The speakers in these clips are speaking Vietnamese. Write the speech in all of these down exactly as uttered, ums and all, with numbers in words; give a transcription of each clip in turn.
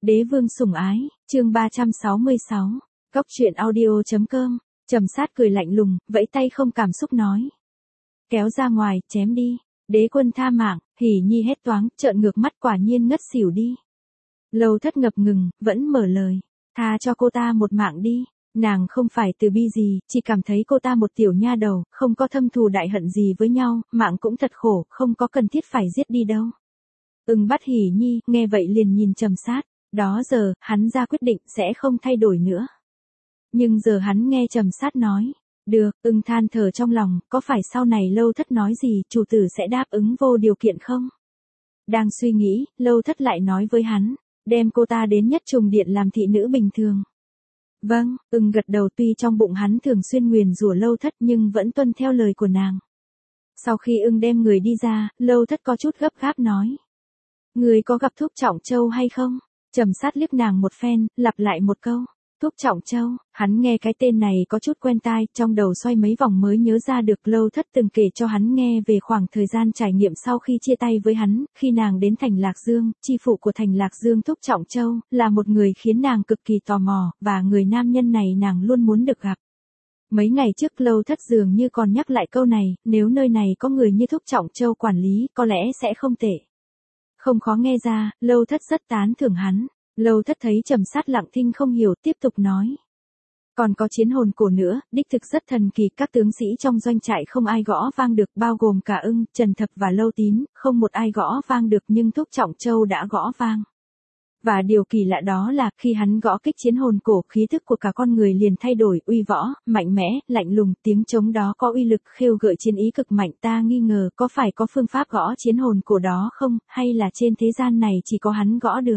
Đế vương sủng ái, chương ba trăm sáu mươi sáu, Cốc truyện audio.com, Trầm Sát cười lạnh lùng, vẫy tay không cảm xúc nói. Kéo ra ngoài, chém đi, Đế quân tha mạng, Hỉ Nhi hét toáng, trợn ngược mắt quả nhiên ngất xỉu đi. Lâu Thất ngập ngừng, vẫn mở lời, tha cho cô ta một mạng đi, nàng không phải từ bi gì, chỉ cảm thấy cô ta một tiểu nha đầu, không có thâm thù đại hận gì với nhau, mạng cũng thật khổ, không có cần thiết phải giết đi đâu. Ưng bắt Hỉ Nhi, nghe vậy liền nhìn Trầm Sát. Đó giờ, hắn ra quyết định sẽ không thay đổi nữa. Nhưng giờ hắn nghe Trầm Sát nói. Được, Ưng than thở trong lòng, có phải sau này Lâu Thất nói gì, chủ tử sẽ đáp ứng vô điều kiện không? Đang suy nghĩ, Lâu Thất lại nói với hắn, đem cô ta đến Nhất Trùng Điện làm thị nữ bình thường. Vâng, Ưng gật đầu, tuy trong bụng hắn thường xuyên nguyền rủa Lâu Thất nhưng vẫn tuân theo lời của nàng. Sau khi Ưng đem người đi ra, Lâu Thất có chút gấp gáp nói. Người có gặp Thúc Trọng Châu hay không? Trầm Sát liếc nàng một phen, lặp lại một câu. Thúc Trọng Châu, hắn nghe cái tên này có chút quen tai, trong đầu xoay mấy vòng mới nhớ ra được Lâu Thất từng kể cho hắn nghe về khoảng thời gian trải nghiệm sau khi chia tay với hắn, khi nàng đến thành Lạc Dương, chi phụ của thành Lạc Dương Thúc Trọng Châu, là một người khiến nàng cực kỳ tò mò, và người nam nhân này nàng luôn muốn được gặp. Mấy ngày trước Lâu Thất dường như còn nhắc lại câu này, nếu nơi này có người như Thúc Trọng Châu quản lý, có lẽ sẽ không tệ. Không khó nghe ra, Lâu Thất rất tán thưởng hắn. Lâu Thất thấy Trầm Sát lặng thinh không hiểu, tiếp tục nói. Còn có chiến hồn cổ nữa, đích thực rất thần kỳ, các tướng sĩ trong doanh trại không ai gõ vang được, bao gồm cả Ưng, Trần Thập và Lâu Tín, không một ai gõ vang được, nhưng Thúc Trọng Châu đã gõ vang. Và điều kỳ lạ đó là, khi hắn gõ kích chiến hồn cổ, khí thức của cả con người liền thay đổi, uy võ, mạnh mẽ, lạnh lùng, tiếng trống đó có uy lực khêu gợi chiến ý cực mạnh. Ta nghi ngờ, có phải có phương pháp gõ chiến hồn cổ đó không, hay là trên thế gian này chỉ có hắn gõ được.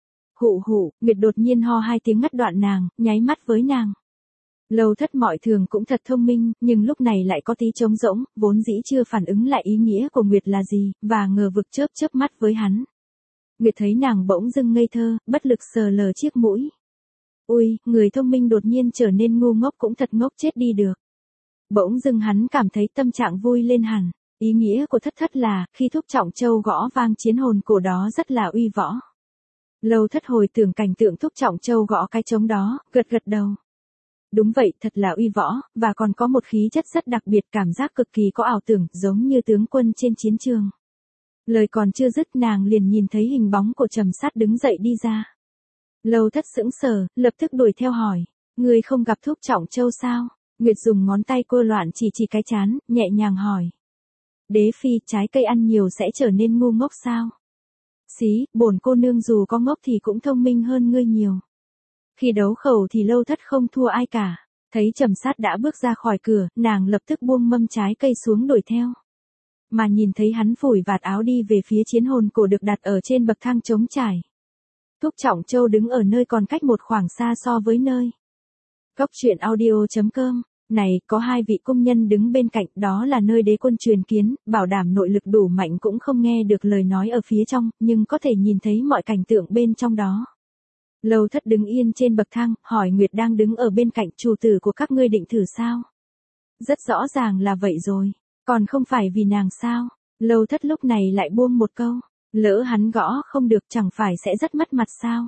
Hụ hụ, Nguyệt đột nhiên ho hai tiếng ngắt đoạn nàng, nháy mắt với nàng. Lâu Thất mọi thường cũng thật thông minh, nhưng lúc này lại có tí trống rỗng, vốn dĩ chưa phản ứng lại ý nghĩa của Nguyệt là gì, và ngờ vực chớp chớp mắt với hắn. Nguyệt thấy nàng bỗng dưng ngây thơ, bất lực sờ lờ chiếc mũi. Ui, người thông minh đột nhiên trở nên ngu ngốc cũng thật ngốc chết đi được. Bỗng dưng hắn cảm thấy tâm trạng vui lên hẳn, ý nghĩa của Thất Thất là, khi Thúc Trọng Châu gõ vang chiến hồn cổ đó rất là uy võ. Lâu Thất hồi tưởng cảnh tượng Thúc Trọng Châu gõ cái trống đó, gật gật đầu. Đúng vậy, thật là uy võ, và còn có một khí chất rất đặc biệt, cảm giác cực kỳ có ảo tưởng, giống như tướng quân trên chiến trường. Lời còn chưa dứt nàng liền nhìn thấy hình bóng của Trầm Sát đứng dậy đi ra. Lâu Thất sững sờ, lập tức đuổi theo hỏi, người không gặp Thúc Trọng Châu sao? Nguyệt dùng ngón tay cô loạn chỉ chỉ cái trán, nhẹ nhàng hỏi. Đế phi, trái cây ăn nhiều sẽ trở nên ngu ngốc sao? Xí, bổn cô nương dù có ngốc thì cũng thông minh hơn ngươi nhiều. Khi đấu khẩu thì Lâu Thất không thua ai cả. Thấy Trầm Sát đã bước ra khỏi cửa, nàng lập tức buông mâm trái cây xuống đuổi theo. Mà nhìn thấy hắn phủi vạt áo đi về phía chiến hồn cổ được đặt ở trên bậc thang trống trải. Thúc Trọng Châu đứng ở nơi còn cách một khoảng xa so với nơi. Cốc truyện audio.com. Này, có hai vị cung nhân đứng bên cạnh, đó là nơi đế quân truyền kiến, bảo đảm nội lực đủ mạnh cũng không nghe được lời nói ở phía trong, nhưng có thể nhìn thấy mọi cảnh tượng bên trong đó. Lâu Thất đứng yên trên bậc thang, hỏi Nguyệt đang đứng ở bên cạnh, chủ tử của các ngươi định thử sao? Rất rõ ràng là vậy rồi, còn không phải vì nàng sao? Lâu Thất lúc này lại buông một câu, lỡ hắn gõ không được chẳng phải sẽ rất mất mặt sao?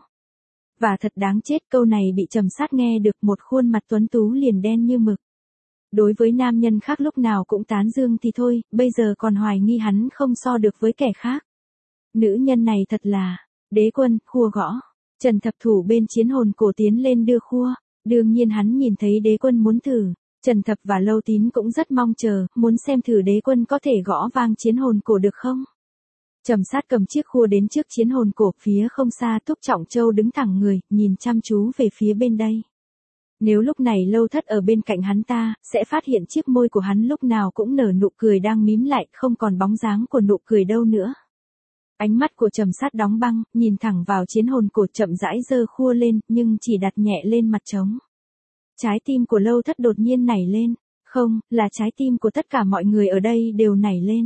Và thật đáng chết, câu này bị Trầm Sát nghe được, một khuôn mặt tuấn tú liền đen như mực. Đối với nam nhân khác lúc nào cũng tán dương thì thôi, bây giờ còn hoài nghi hắn không so được với kẻ khác. Nữ nhân này thật là, đế quân, khua gõ. Trần Thập thủ bên chiến hồn cổ tiến lên đưa khua, đương nhiên hắn nhìn thấy đế quân muốn thử. Trần Thập và Lâu Tín cũng rất mong chờ, muốn xem thử đế quân có thể gõ vang chiến hồn cổ được không. Trầm Sát cầm chiếc khua đến trước chiến hồn cổ, phía không xa Thúc Trọng Châu đứng thẳng người, nhìn chăm chú về phía bên đây. Nếu lúc này Lâu Thất ở bên cạnh hắn ta, sẽ phát hiện chiếc môi của hắn lúc nào cũng nở nụ cười đang mím lại, không còn bóng dáng của nụ cười đâu nữa. Ánh mắt của Trầm Sát đóng băng, nhìn thẳng vào chiến hồn cổ, chậm rãi giơ khua lên, nhưng chỉ đặt nhẹ lên mặt trống. Trái tim của Lâu Thất đột nhiên nảy lên, không, là trái tim của tất cả mọi người ở đây đều nảy lên.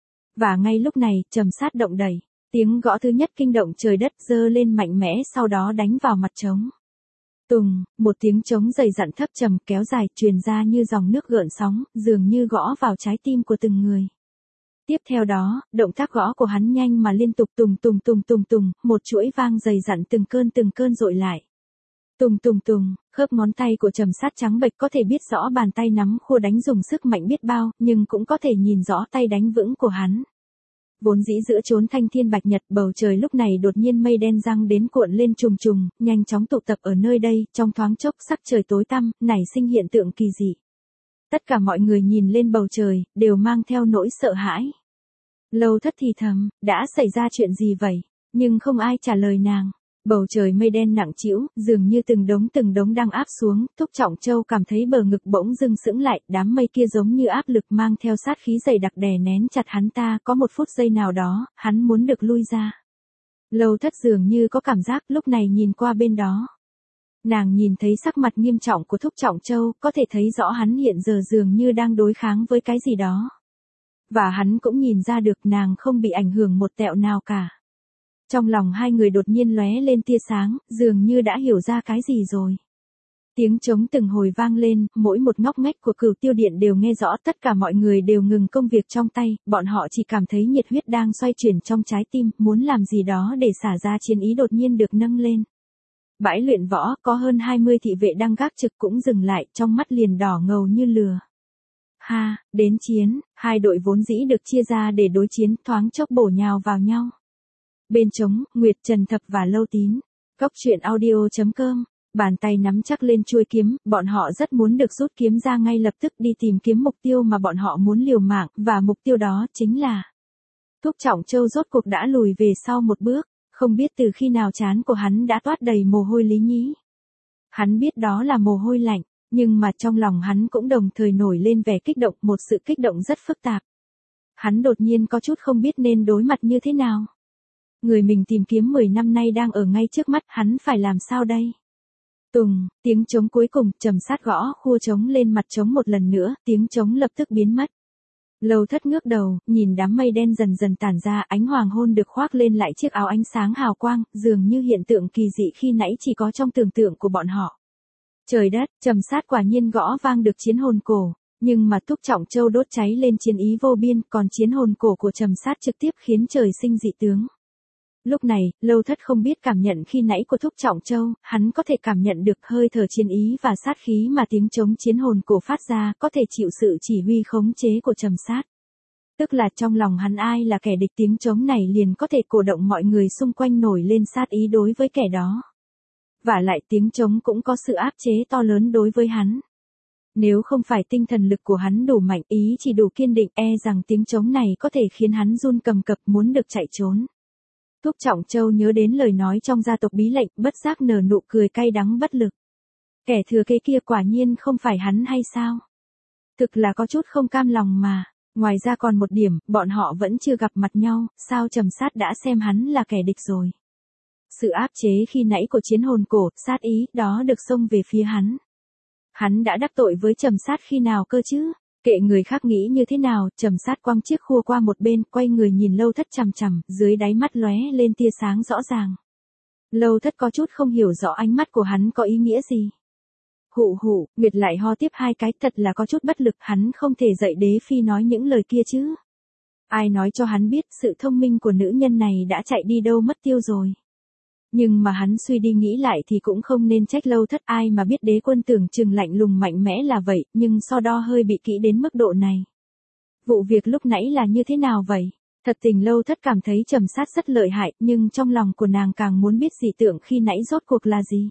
Và ngay lúc này, Trầm Sát động đẩy, tiếng gõ thứ nhất kinh động trời đất, giơ lên mạnh mẽ, sau đó đánh vào mặt trống. Tùng, một tiếng trống dày dặn thấp trầm kéo dài, truyền ra như dòng nước gợn sóng, dường như gõ vào trái tim của từng người. Tiếp theo đó, động tác gõ của hắn nhanh mà liên tục tùng tùng tùng tùng tùng, một chuỗi vang dày dặn từng cơn từng cơn dội lại. Tùng tùng tùng, khớp ngón tay của Trầm Sát trắng bệch có thể biết rõ bàn tay nắm khua đánh dùng sức mạnh biết bao, nhưng cũng có thể nhìn rõ tay đánh vững của hắn. Vốn dĩ giữa chốn thanh thiên bạch nhật, bầu trời lúc này đột nhiên mây đen giăng đến cuộn lên trùng trùng, nhanh chóng tụ tập ở nơi đây, trong thoáng chốc sắc trời tối tăm, nảy sinh hiện tượng kỳ dị. Tất cả mọi người nhìn lên bầu trời, đều mang theo nỗi sợ hãi. Lâu Thất thì thầm, đã xảy ra chuyện gì vậy? Nhưng không ai trả lời nàng. Bầu trời mây đen nặng trĩu, dường như từng đống từng đống đang áp xuống, Thúc Trọng Châu cảm thấy bờ ngực bỗng dưng sững lại, đám mây kia giống như áp lực mang theo sát khí dày đặc đè nén chặt hắn ta, có một phút giây nào đó, hắn muốn được lui ra. Lâu Thất dường như có cảm giác lúc này nhìn qua bên đó. Nàng nhìn thấy sắc mặt nghiêm trọng của Thúc Trọng Châu, có thể thấy rõ hắn hiện giờ dường như đang đối kháng với cái gì đó. Và hắn cũng nhìn ra được nàng không bị ảnh hưởng một tẹo nào cả. Trong lòng hai người đột nhiên lóe lên tia sáng, dường như đã hiểu ra cái gì rồi. Tiếng trống từng hồi vang lên, mỗi một ngóc ngách của Cửu Tiêu Điện đều nghe rõ, tất cả mọi người đều ngừng công việc trong tay, bọn họ chỉ cảm thấy nhiệt huyết đang xoay chuyển trong trái tim, muốn làm gì đó để xả ra chiến ý đột nhiên được nâng lên. Bãi luyện võ, có hơn hai mươi thị vệ đang gác trực cũng dừng lại, trong mắt liền đỏ ngầu như lửa. Ha, đến chiến, hai đội vốn dĩ được chia ra để đối chiến, thoáng chốc bổ nhào vào nhau. Bên trống, Nguyệt Trần Thập và Lâu Tín. Cốc truyện audio chấm com. Bàn tay nắm chắc lên chuôi kiếm, bọn họ rất muốn được rút kiếm ra ngay lập tức đi tìm kiếm mục tiêu mà bọn họ muốn liều mạng, và mục tiêu đó chính là Thúc Trọng Châu rốt cuộc đã lùi về sau một bước, không biết từ khi nào trán của hắn đã toát đầy mồ hôi lý nhí. Hắn biết đó là mồ hôi lạnh, nhưng mà trong lòng hắn cũng đồng thời nổi lên vẻ kích động, một sự kích động rất phức tạp. Hắn đột nhiên có chút không biết nên đối mặt như thế nào. Người mình tìm kiếm mười năm nay đang ở ngay trước mắt, hắn phải làm sao đây? Tùng, tiếng trống cuối cùng, Trầm Sát gõ khua trống lên mặt trống một lần nữa, tiếng trống lập tức biến mất. Lâu Thất ngước đầu, nhìn đám mây đen dần dần tản ra, ánh hoàng hôn được khoác lên lại chiếc áo ánh sáng hào quang, dường như hiện tượng kỳ dị khi nãy chỉ có trong tưởng tượng của bọn họ. Trời đất, Trầm Sát quả nhiên gõ vang được chiến hồn cổ, nhưng mà Thúc Trọng Châu đốt cháy lên chiến ý vô biên, còn chiến hồn cổ của Trầm Sát trực tiếp khiến trời sinh dị tướng. Lúc này, Lâu Thất không biết cảm nhận khi nãy của Thúc Trọng Châu, hắn có thể cảm nhận được hơi thở chiến ý và sát khí mà tiếng trống chiến hồn cổ phát ra, có thể chịu sự chỉ huy khống chế của Trầm Sát. Tức là trong lòng hắn ai là kẻ địch, tiếng trống này liền có thể cổ động mọi người xung quanh nổi lên sát ý đối với kẻ đó. Và lại tiếng trống cũng có sự áp chế to lớn đối với hắn. Nếu không phải tinh thần lực của hắn đủ mạnh, ý chỉ đủ kiên định, e rằng tiếng trống này có thể khiến hắn run cầm cập muốn được chạy trốn. Thúc Trọng Châu nhớ đến lời nói trong gia tộc bí lệnh, bất giác nở nụ cười cay đắng bất lực. Kẻ thừa kế kia quả nhiên không phải hắn hay sao? Thực là có chút không cam lòng mà. Ngoài ra còn một điểm, bọn họ vẫn chưa gặp mặt nhau, sao Trầm Sát đã xem hắn là kẻ địch rồi? Sự áp chế khi nãy của chiến hồn cổ, sát ý, đó được xông về phía hắn. Hắn đã đắc tội với Trầm Sát khi nào cơ chứ? Kệ người khác nghĩ như thế nào, Trầm Sát quăng chiếc khua qua một bên, quay người nhìn Lâu Thất chằm chằm, dưới đáy mắt lóe lên tia sáng rõ ràng. Lâu Thất có chút không hiểu rõ ánh mắt của hắn có ý nghĩa gì. Hụ hụ, Nguyệt lại ho tiếp hai cái, thật là có chút bất lực, hắn không thể dạy đế phi nói những lời kia chứ. Ai nói cho hắn biết sự thông minh của nữ nhân này đã chạy đi đâu mất tiêu rồi. Nhưng mà hắn suy đi nghĩ lại thì cũng không nên trách Lâu Thất, ai mà biết đế quân tưởng chừng lạnh lùng mạnh mẽ là vậy, nhưng so đo hơi bị kỹ đến mức độ này. Vụ việc lúc nãy là như thế nào vậy? Thật tình Lâu Thất cảm thấy Trầm Sát rất lợi hại, nhưng trong lòng của nàng càng muốn biết dị tượng khi nãy rốt cuộc là gì.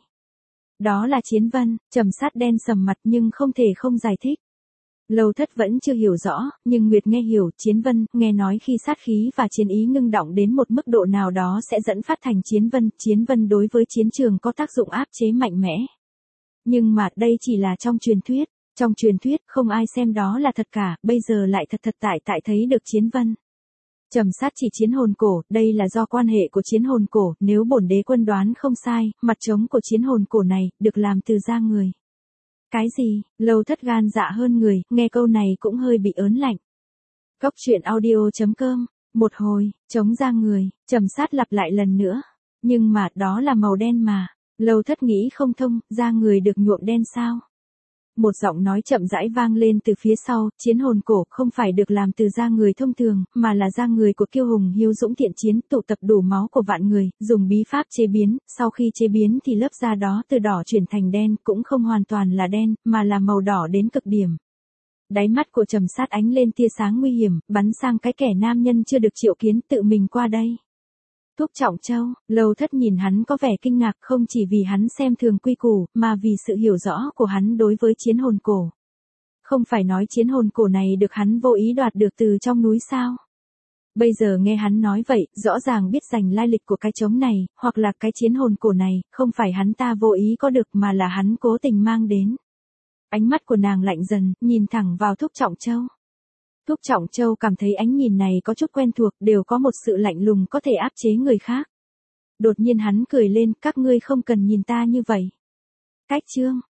Đó là Chiến Vân. Trầm Sát đen sầm mặt nhưng không thể không giải thích. Lâu Thất vẫn chưa hiểu rõ, nhưng Nguyệt nghe hiểu. Chiến Vân, nghe nói khi sát khí và chiến ý ngưng đọng đến một mức độ nào đó sẽ dẫn phát thành Chiến Vân. Chiến Vân đối với chiến trường có tác dụng áp chế mạnh mẽ. Nhưng mà đây chỉ là trong truyền thuyết. Trong truyền thuyết không ai xem đó là thật cả, bây giờ lại thật thật tại tại thấy được Chiến Vân. Trầm Sát chỉ chiến hồn cổ, đây là do quan hệ của chiến hồn cổ, nếu bổn đế quân đoán không sai, mặt trống của chiến hồn cổ này, được làm từ da người. Cái gì? Lâu Thất gan dạ hơn người, nghe câu này cũng hơi bị ớn lạnh. Cốc truyện audio chấm com. Một hồi, trống da người, Trầm Sát lặp lại lần nữa. Nhưng mà, đó là màu đen mà. Lâu Thất nghĩ không thông, da người được nhuộm đen sao? một giọng nói chậm rãi vang lên từ phía sau, chiến hồn cổ không phải được làm từ da người thông thường, mà là da người của kiêu hùng hiếu dũng thiện chiến, tụ tập đủ máu của vạn người, dùng bí pháp chế biến, sau khi chế biến thì lớp da đó từ đỏ chuyển thành đen, cũng không hoàn toàn là đen, mà là màu đỏ đến cực điểm. Đáy mắt của Trầm Sát ánh lên tia sáng nguy hiểm, bắn sang cái kẻ nam nhân chưa được triệu kiến tự mình qua đây. Thúc Trọng Châu, Lâu Thất nhìn hắn có vẻ kinh ngạc không chỉ vì hắn xem thường quy củ, mà vì sự hiểu rõ của hắn đối với chiến hồn cổ. Không phải nói chiến hồn cổ này được hắn vô ý đoạt được từ trong núi sao? Bây giờ nghe hắn nói vậy, rõ ràng biết rành lai lịch của cái trống này, hoặc là cái chiến hồn cổ này, không phải hắn ta vô ý có được mà là hắn cố tình mang đến. Ánh mắt của nàng lạnh dần, nhìn thẳng vào Thúc Trọng Châu. Thúc Trọng Châu cảm thấy ánh nhìn này có chút quen thuộc, đều có một sự lạnh lùng có thể áp chế người khác. Đột nhiên hắn cười lên, các ngươi không cần nhìn ta như vậy. Cách chương,